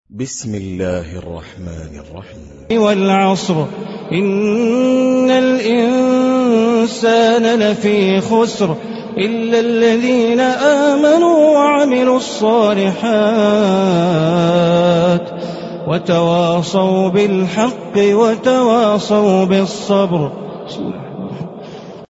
بسم الله الرحمن الرحيم. والعصر إن الإنسان لفي خسر إلا الذين آمنوا وعملوا الصالحات وتواصوا بالحق وتواصوا بالصبر.